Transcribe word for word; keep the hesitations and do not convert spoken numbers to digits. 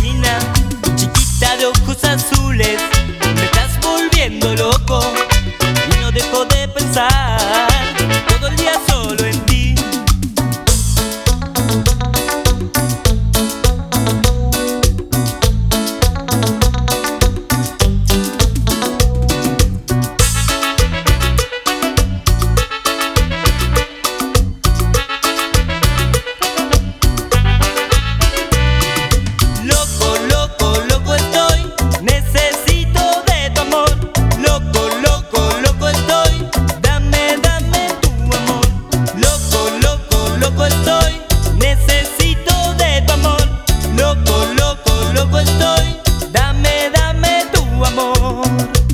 Nina, chiquita de ojos azules, me estás volviendo loco y no dejo de pensar todo el día solo en ti. Loco, loco, loco estoy, necesito de tu amor. Loco, loco, loco estoy, dame, dame tu amor. Loco, loco, loco estoy, necesito de tu amor. Loco, loco, loco estoy, dame, dame tu amor.